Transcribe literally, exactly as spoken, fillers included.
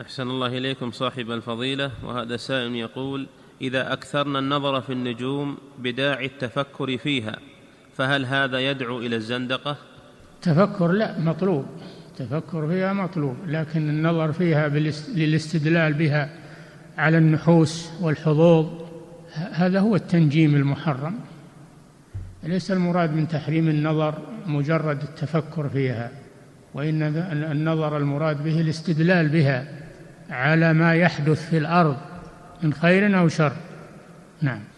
أحسن الله إليكم صاحب الفضيلة. وهذا سائل يقول: إذا أكثرنا النظر في النجوم بداعي التفكر فيها فهل هذا يدعو إلى الزندقة؟ تفكر لا، مطلوب، تفكر فيها مطلوب، لكن النظر فيها للاستدلال بها على النحوس والحظوظ هذا هو التنجيم المحرم. ليس المراد من تحريم النظر مجرد التفكر فيها، وإن النظر المراد به الاستدلال بها على ما يحدث في الأرض من خير أو شر. نعم.